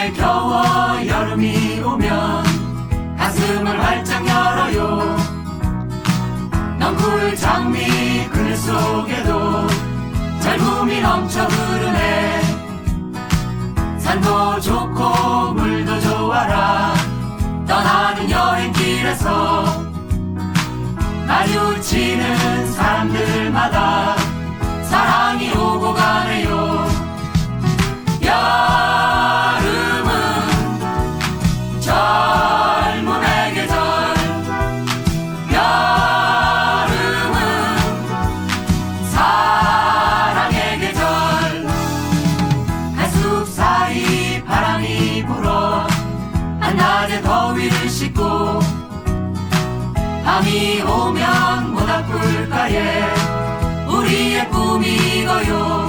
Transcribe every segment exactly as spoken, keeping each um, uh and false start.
봄에 겨워 여름이 오면 가슴을 활짝 열어요. 넝쿨 장미 그늘 속에도 젊음이 넘쳐 흐르네. 산도 좋고 물도 좋아라. 떠나는 여행길에서 마주치는 사람들마다 사랑이 오고 가네요. 여름은 젊음의 계절. 여름은 사랑의 계절. 갈숲 사이 바람이 불어 한낮의 더위를 씻고 밤이 오면 모닥불가에 우리의 꿈이 익어요.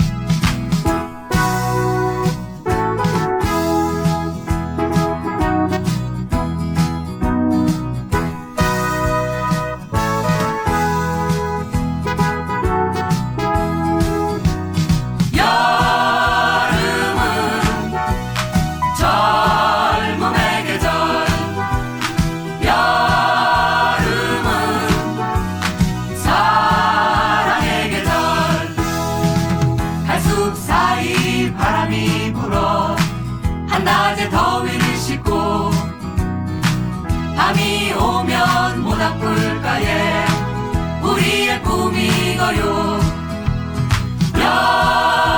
바람이 불어 한낮의 더위를 씻고 밤이 오면 모닥불가에 우리의 꿈이 익어요.